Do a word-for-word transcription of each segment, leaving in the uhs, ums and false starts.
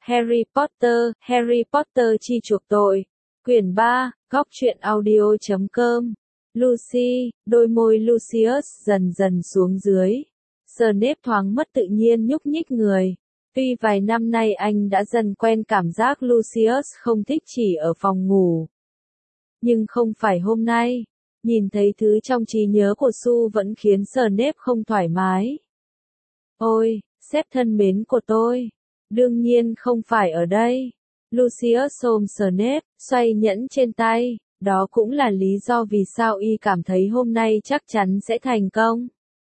Harry Potter, Harry Potter chi chuộc tội. Quyển ba, góc truyện audio chấm com. Lucy, đôi môi Lucius dần dần xuống dưới. Snape thoáng mất tự nhiên nhúc nhích người. Tuy vài năm nay anh đã dần quen cảm giác Lucius không thích chỉ ở phòng ngủ. Nhưng không phải hôm nay. Nhìn thấy thứ trong trí nhớ của Su vẫn khiến Snape không thoải mái. Ôi, sếp thân mến của tôi. Đương nhiên không phải ở đây. Lucius ôm Snape, xoay nhẫn trên tay. Đó cũng là lý do vì sao y cảm thấy hôm nay chắc chắn sẽ thành công.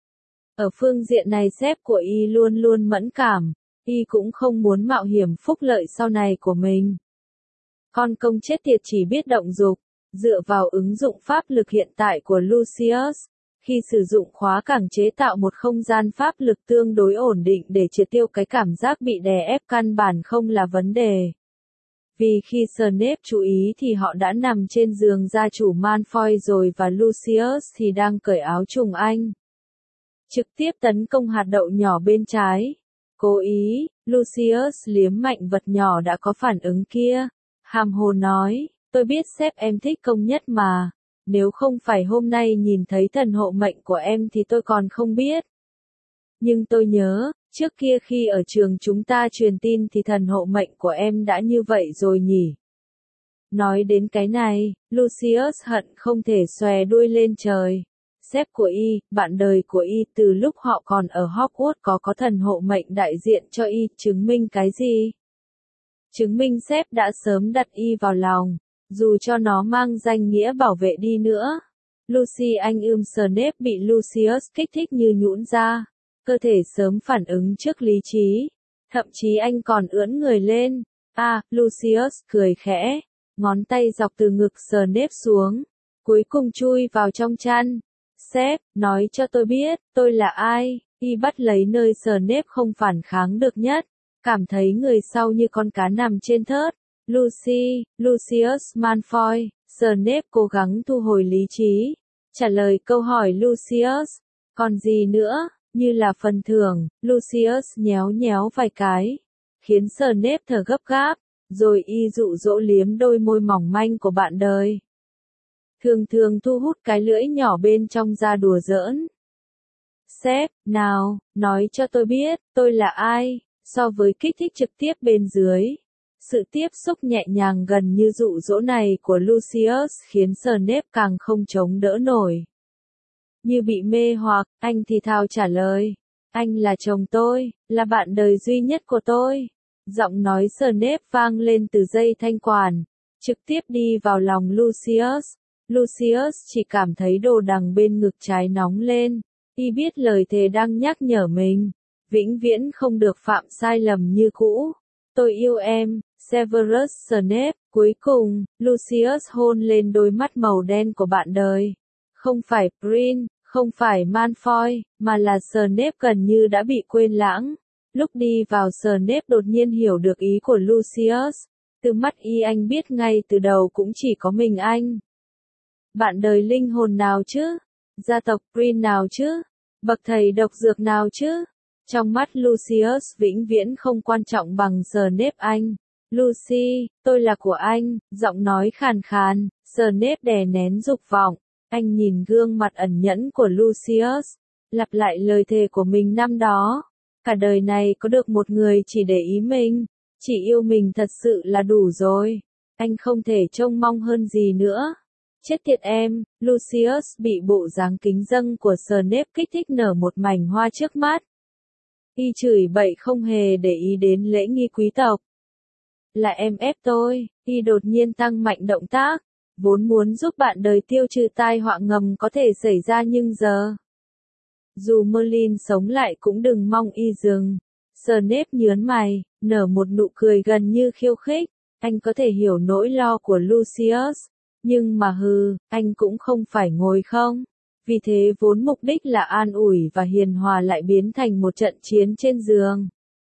Ở phương diện này sếp của y luôn luôn mẫn cảm. Y cũng không muốn mạo hiểm phúc lợi sau này của mình. Con công chết tiệt chỉ biết động dục. Dựa vào ứng dụng pháp lực hiện tại của Lucius, khi sử dụng khóa cảng chế tạo một không gian pháp lực tương đối ổn định để triệt tiêu cái cảm giác bị đè ép căn bản không là vấn đề. Vì khi Snape chú ý thì họ đã nằm trên giường gia chủ Malfoy rồi và Lucius thì đang cởi áo trùng anh. Trực tiếp tấn công hạt đậu nhỏ bên trái. Cố ý, Lucius liếm mạnh vật nhỏ đã có phản ứng kia. Hàm hồ nói. Tôi biết sếp em thích công nhất mà, nếu không phải hôm nay nhìn thấy thần hộ mệnh của em thì tôi còn không biết. Nhưng tôi nhớ, trước kia khi ở trường chúng ta truyền tin thì thần hộ mệnh của em đã như vậy rồi nhỉ. Nói đến cái này, Lucius hận không thể xòe đuôi lên trời. Sếp của y, bạn đời của y từ lúc họ còn ở Hogwarts có có thần hộ mệnh đại diện cho y, chứng minh cái gì? Chứng minh sếp đã sớm đặt y vào lòng. Dù cho nó mang danh nghĩa bảo vệ đi nữa. Lucy anh ưm Snape bị Lucius kích thích như nhũn ra. Cơ thể sớm phản ứng trước lý trí. Thậm chí anh còn ưỡn người lên. À, Lucius cười khẽ. Ngón tay dọc từ ngực Snape xuống. Cuối cùng chui vào trong chăn. Sếp, nói cho tôi biết, tôi là ai. Y bắt lấy nơi Snape không phản kháng được nhất. Cảm thấy người sau như con cá nằm trên thớt. Lucy, Lucius Malfoy, Snape cố gắng thu hồi lý trí, trả lời câu hỏi Lucius, còn gì nữa, như là phần thưởng, Lucius nhéo nhéo vài cái, khiến Snape thở gấp gáp, rồi y dụ dỗ liếm đôi môi mỏng manh của bạn đời. Thường thường thu hút cái lưỡi nhỏ bên trong ra đùa giỡn. Sếp, nào, nói cho tôi biết, tôi là ai, so với kích thích trực tiếp bên dưới. Sự tiếp xúc nhẹ nhàng gần như dụ dỗ này của Lucius khiến Snape càng không chống đỡ nổi. Như bị mê hoặc, anh thì thào trả lời. Anh là chồng tôi, là bạn đời duy nhất của tôi. Giọng nói Snape vang lên từ dây thanh quản, trực tiếp đi vào lòng Lucius. Lucius chỉ cảm thấy đồ đằng bên ngực trái nóng lên. Y biết lời thề đang nhắc nhở mình. Vĩnh viễn không được phạm sai lầm như cũ. Tôi yêu em. Severus Snape, cuối cùng, Lucius hôn lên đôi mắt màu đen của bạn đời. Không phải Prin, không phải Malfoy, mà là Snape gần như đã bị quên lãng. Lúc đi vào Snape đột nhiên hiểu được ý của Lucius. Từ mắt y anh biết ngay từ đầu cũng chỉ có mình anh. Bạn đời linh hồn nào chứ? Gia tộc Prin nào chứ? Bậc thầy độc dược nào chứ? Trong mắt Lucius vĩnh viễn không quan trọng bằng Snape anh. Lucy, tôi là của anh, giọng nói khàn khàn, Snape đè nén dục vọng, anh nhìn gương mặt ẩn nhẫn của Lucius, lặp lại lời thề của mình năm đó, cả đời này có được một người chỉ để ý mình, chỉ yêu mình thật sự là đủ rồi, anh không thể trông mong hơn gì nữa. Chết tiệt em, Lucius bị bộ dáng kính dâng của Snape kích thích nở một mảnh hoa trước mắt. Y chửi bậy không hề để ý đến lễ nghi quý tộc. Là em ép tôi, y đột nhiên tăng mạnh động tác, vốn muốn giúp bạn đời tiêu trừ tai họa ngầm có thể xảy ra nhưng giờ. Dù Merlin sống lại cũng đừng mong y dừng. Snape nhớn mày, nở một nụ cười gần như khiêu khích, anh có thể hiểu nỗi lo của Lucius, nhưng mà hừ, anh cũng không phải ngồi không. Vì thế vốn mục đích là an ủi và hiền hòa lại biến thành một trận chiến trên giường.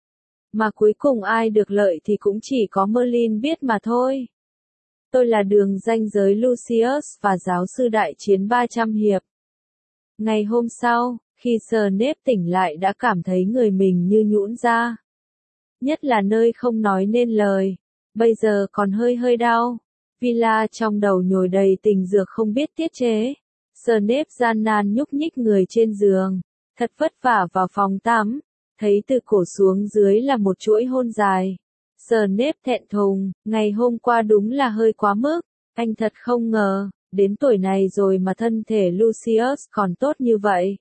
Mà cuối cùng ai được lợi thì cũng chỉ có Merlin biết mà thôi. Tôi là đường ranh giới Lucius và giáo sư đại chiến ba trăm hiệp. Ngày hôm sau, khi Snape tỉnh lại đã cảm thấy người mình như nhũn ra. nhất là nơi không nói nên lời. Bây giờ còn hơi hơi đau. Villa trong đầu nhồi đầy tình dược không biết tiết chế. Snape gian nan nhúc nhích người trên giường, thật vất vả vào phòng tắm, thấy từ cổ xuống dưới là một chuỗi hôn dài. Snape thẹn thùng, ngày hôm qua đúng là hơi quá mức, anh thật không ngờ, đến tuổi này rồi mà thân thể Lucius còn tốt như vậy.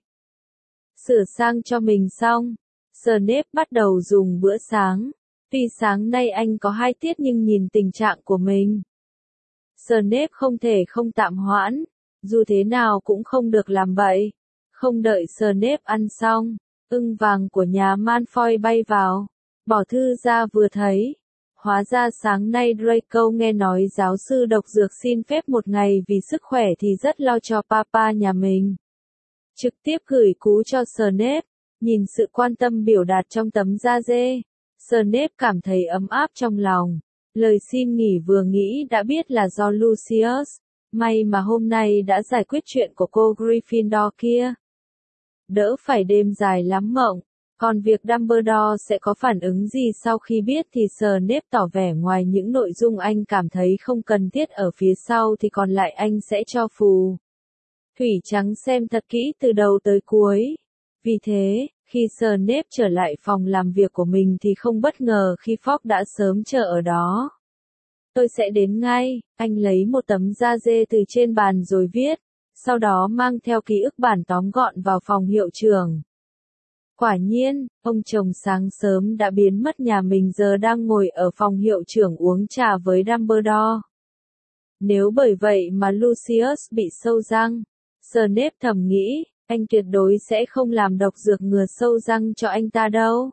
Sửa sang cho mình xong, Snape bắt đầu dùng bữa sáng. Tuy sáng nay anh có hai tiết nhưng nhìn tình trạng của mình, Snape không thể không tạm hoãn, dù thế nào cũng không được làm bậy. Không đợi Snape ăn xong, ưng vàng của nhà Malfoy bay vào, bỏ thư ra vừa thấy. Hóa ra sáng nay Draco nghe nói giáo sư độc dược xin phép một ngày vì sức khỏe thì rất lo cho papa nhà mình. Trực tiếp gửi cú cho Snape, nhìn sự quan tâm biểu đạt trong tấm da dê. Snape cảm thấy ấm áp trong lòng. Lời xin nghỉ vừa nghĩ đã biết là do Lucius. May mà hôm nay đã giải quyết chuyện của cô Gryffindor kia. Đỡ phải đêm dài lắm mộng. Còn việc Dumbledore sẽ có phản ứng gì sau khi biết thì Snape tỏ vẻ ngoài những nội dung anh cảm thấy không cần thiết ở phía sau thì còn lại anh sẽ cho phù thủy trắng xem thật kỹ từ đầu tới cuối. Vì thế, khi Snape trở lại phòng làm việc của mình thì không bất ngờ khi Fogg đã sớm chờ ở đó. Tôi sẽ đến ngay, anh lấy một tấm da dê từ trên bàn rồi viết, sau đó mang theo ký ức bản tóm gọn vào phòng hiệu trưởng. Quả nhiên, ông chồng sáng sớm đã biến mất nhà mình giờ đang ngồi ở phòng hiệu trưởng uống trà với Dumbledore. Nếu bởi vậy mà Lucius bị sâu răng, Snape thầm nghĩ, anh tuyệt đối sẽ không làm độc dược ngừa sâu răng cho anh ta đâu.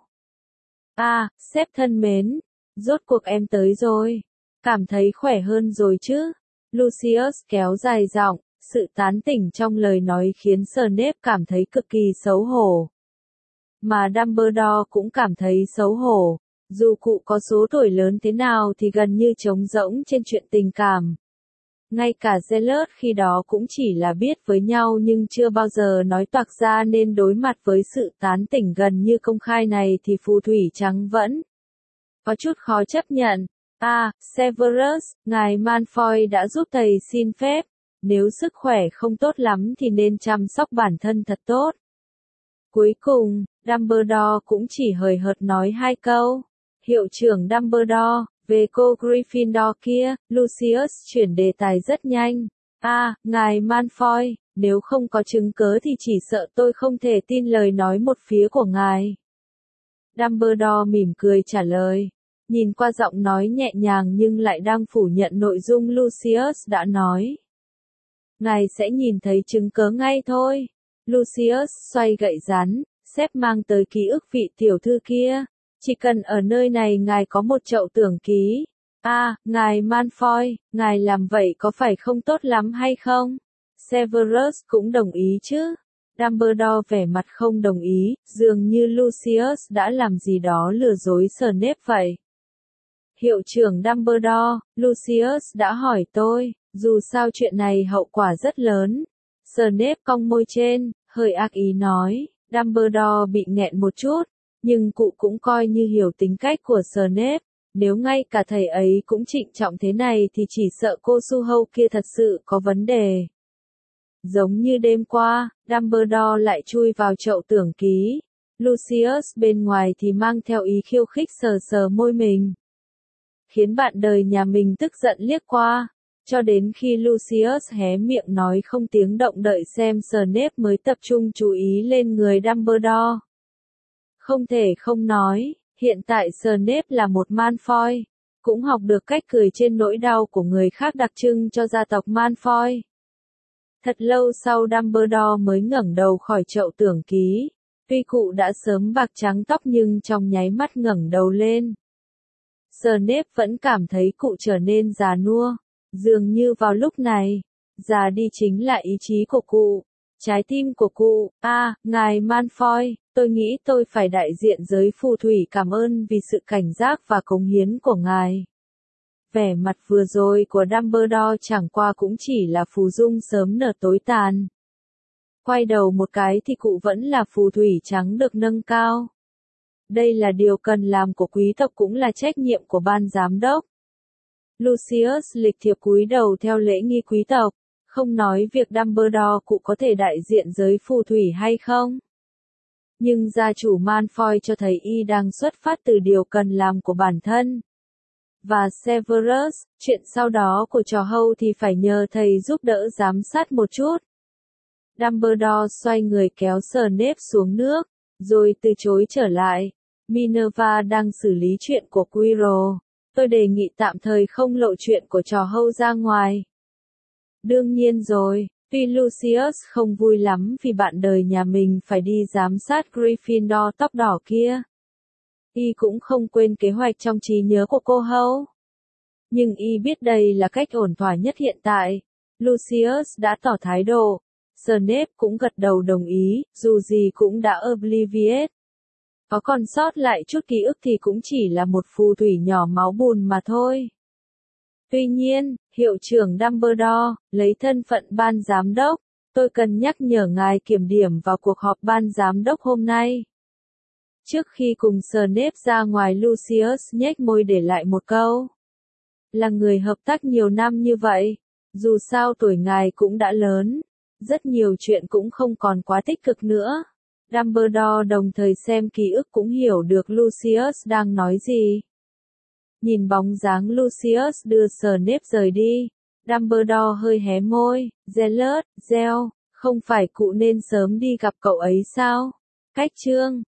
À, sếp thân mến, rốt cuộc em tới rồi. Cảm thấy khỏe hơn rồi chứ? Lucius kéo dài giọng, sự tán tỉnh trong lời nói khiến Snape cảm thấy cực kỳ xấu hổ. Mà Dumbledore cũng cảm thấy xấu hổ, dù cụ có số tuổi lớn thế nào thì gần như trống rỗng trên chuyện tình cảm. Ngay cả Zealot khi đó cũng chỉ là biết với nhau nhưng chưa bao giờ nói toạc ra nên đối mặt với sự tán tỉnh gần như công khai này thì phù thủy trắng vẫn có chút khó chấp nhận. À, Severus, ngài Malfoy đã giúp thầy xin phép, nếu sức khỏe không tốt lắm thì nên chăm sóc bản thân thật tốt. Cuối cùng, Dumbledore cũng chỉ hời hợt nói hai câu. Hiệu trưởng Dumbledore, về cô Gryffindor kia, Lucius chuyển đề tài rất nhanh. À, ngài Malfoy, nếu không có chứng cớ thì chỉ sợ tôi không thể tin lời nói một phía của ngài. Dumbledore mỉm cười trả lời. Nhìn qua giọng nói nhẹ nhàng nhưng lại đang phủ nhận nội dung Lucius đã nói. Ngài sẽ nhìn thấy chứng cớ ngay thôi. Lucius xoay gậy rắn, sếp mang tới ký ức vị tiểu thư kia. Chỉ cần ở nơi này ngài có một chậu tưởng ký. À, ngài Malfoy, ngài làm vậy có phải không tốt lắm hay không? Severus cũng đồng ý chứ. Dumbledore vẻ mặt không đồng ý, dường như Lucius đã làm gì đó lừa dối Snape vậy. Hiệu trưởng Dumbledore, Lucius đã hỏi tôi, dù sao chuyện này hậu quả rất lớn. Snape cong môi trên, hơi ác ý nói, Dumbledore bị nghẹn một chút, nhưng cụ cũng coi như hiểu tính cách của Snape, nếu ngay cả thầy ấy cũng trịnh trọng thế này thì chỉ sợ cô Su Hâu kia thật sự có vấn đề. Giống như đêm qua, Dumbledore lại chui vào chậu tưởng ký, Lucius bên ngoài thì mang theo ý khiêu khích sờ sờ môi mình. Khiến bạn đời nhà mình tức giận liếc qua, cho đến khi Lucius hé miệng nói không tiếng động đợi xem Snape mới tập trung chú ý lên người Dumbledore. Không thể không nói, hiện tại Snape là một Malfoy, cũng học được cách cười trên nỗi đau của người khác đặc trưng cho gia tộc Malfoy. Thật lâu sau Dumbledore mới ngẩng đầu khỏi chậu tưởng ký, tuy cụ đã sớm bạc trắng tóc nhưng trong nháy mắt ngẩng đầu lên. Snape vẫn cảm thấy cụ trở nên già nua, dường như vào lúc này, già đi chính là ý chí của cụ, trái tim của cụ. À, ngài Malfoy, tôi nghĩ tôi phải đại diện giới phù thủy cảm ơn vì sự cảnh giác và cống hiến của ngài. Vẻ mặt vừa rồi của Dumbledore chẳng qua cũng chỉ là phù dung sớm nở tối tàn. Quay đầu một cái thì cụ vẫn là phù thủy trắng được nâng cao. Đây là điều cần làm của quý tộc cũng là trách nhiệm của ban giám đốc. Lucius lịch thiệp cúi đầu theo lễ nghi quý tộc, không nói việc Dumbledore cụ có thể đại diện giới phù thủy hay không. Nhưng gia chủ Malfoy cho thấy y đang xuất phát từ điều cần làm của bản thân. Và Severus, chuyện sau đó của trò hâu thì phải nhờ thầy giúp đỡ giám sát một chút. Dumbledore xoay người kéo Snape xuống nước, rồi từ chối trở lại. Minerva đang xử lý chuyện của Quirrell. Tôi đề nghị tạm thời không lộ chuyện của trò hâu ra ngoài. Đương nhiên rồi, tuy Lucius không vui lắm vì bạn đời nhà mình phải đi giám sát Gryffindor tóc đỏ kia. Y cũng không quên kế hoạch trong trí nhớ của cô hâu. Nhưng y biết đây là cách ổn thỏa nhất hiện tại. Lucius đã tỏ thái độ. Snape cũng gật đầu đồng ý, dù gì cũng đã Obliviate. Có còn sót lại chút ký ức thì cũng chỉ là một phù thủy nhỏ máu bùn mà thôi. Tuy nhiên, hiệu trưởng Dumbledore, lấy thân phận ban giám đốc, tôi cần nhắc nhở ngài kiểm điểm vào cuộc họp ban giám đốc hôm nay. Trước khi cùng Snape ra ngoài, Lucius nhếch môi để lại một câu. Là người hợp tác nhiều năm như vậy, dù sao tuổi ngài cũng đã lớn, rất nhiều chuyện cũng không còn quá tích cực nữa. Dumbledore đồng thời xem ký ức cũng hiểu được Lucius đang nói gì. Nhìn bóng dáng Lucius đưa Snape rời đi, Dumbledore hơi hé môi. Zealot, Zell, không phải cụ nên sớm đi gặp cậu ấy sao? Cách chương